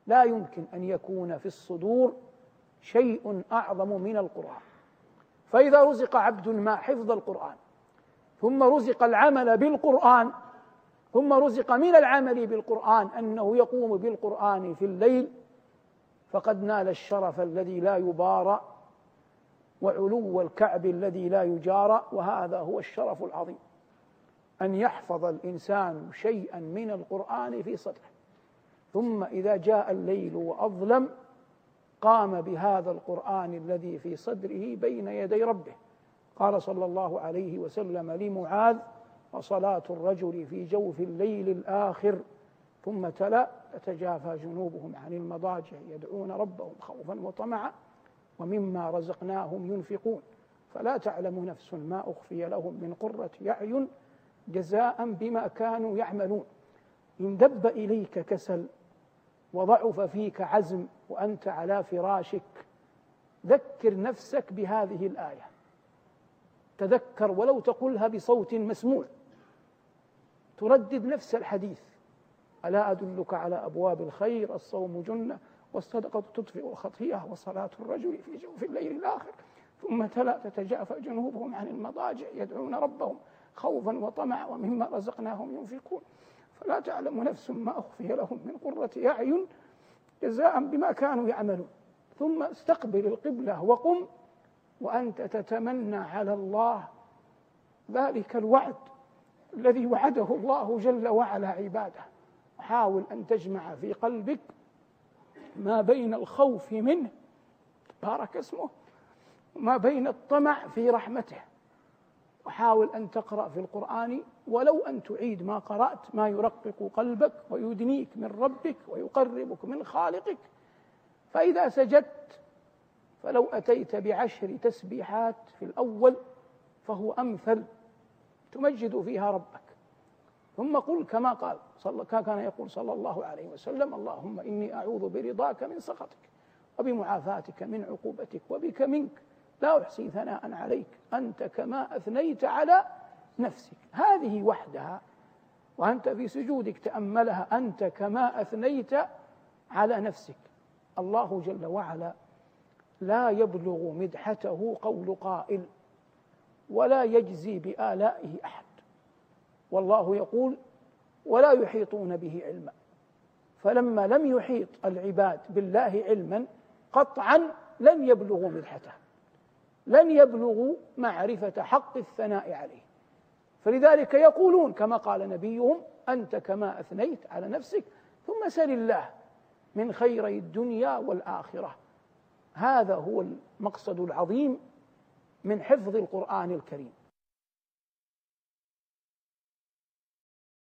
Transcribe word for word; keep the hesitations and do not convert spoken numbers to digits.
لا يمكن أن يكون في الصدور شيء أعظم من القرآن. فإذا رزق عبد ما حفظ القرآن، ثم رزق العمل بالقرآن، ثم رزق من العمل بالقرآن أنه يقوم بالقرآن في الليل، فقد نال الشرف الذي لا يبارى وعلو الكعب الذي لا يجارى. وهذا هو الشرف العظيم، أن يحفظ الإنسان شيئا من القرآن في صدره، ثم إذا جاء الليل وأظلم قام بهذا القرآن الذي في صدره بين يدي ربه. قال صلى الله عليه وسلم لمعاذ: وصلاة الرجل في جوف الليل الآخر، ثم تلا: تتجافى جنوبهم عن المضاجع يدعون ربهم خوفا وطمعا ومما رزقناهم ينفقون، فلا تعلم نفس ما أخفي لهم من قرة أعين جزاء بما كانوا يعملون. إن دب إليك كسل وضعف فيك عزم وأنت على فراشك، ذكر نفسك بهذه الآية، تذكر ولو تقولها بصوت مسموع، تردد نفس الحديث: ألا أدلك على أبواب الخير؟ الصوم جنة، والصدقة تطفئ الخطيئة، وصلاة الرجل في جوف الليل الآخر. ثم تلا: تتجافى جنوبهم عن المضاجع يدعون ربهم خوفا وطمعا ومما رزقناهم ينفقون، فلا تعلم نفس ما أخفي لهم من قرة أعين جزاء بما كانوا يعملون. ثم استقبل القبلة وقم وأنت تتمنى على الله ذلك الوعد الذي وعده الله جل وعلا عباده. حاول أن تجمع في قلبك ما بين الخوف منه بارك اسمه وما بين الطمع في رحمته، وحاول أن تقرأ في القرآن ولو أن تعيد ما قرأت، ما يرقق قلبك ويدنيك من ربك ويقربك من خالقك. فإذا سجدت فلو أتيت بعشر تسبيحات في الأول فهو أمثل تمجد فيها ربك. ثم قل كما قال صلى كان يقول صلى الله عليه وسلم: اللهم إني أعوذ برضاك من سخطك وبمعافاتك من عقوبتك وبك منك، لا أحصي ثناء عليك أنت كما أثنيت على نفسك. هذه وحدها وأنت في سجودك تأملها: أنت كما أثنيت على نفسك. الله جل وعلا لا يبلغ مدحته قول قائل، ولا يجزي بآلائه أحد. والله يقول: ولا يحيطون به علما. فلما لم يحيط العباد بالله علما قطعا لن يبلغوا مدحته، لن يبلغوا معرفة حق الثناء عليه. فلذلك يقولون كما قال نبيهم: أنت كما أثنيت على نفسك، ثم سل الله من خيري الدنيا والآخرة. هذا هو المقصد العظيم من حفظ القرآن الكريم.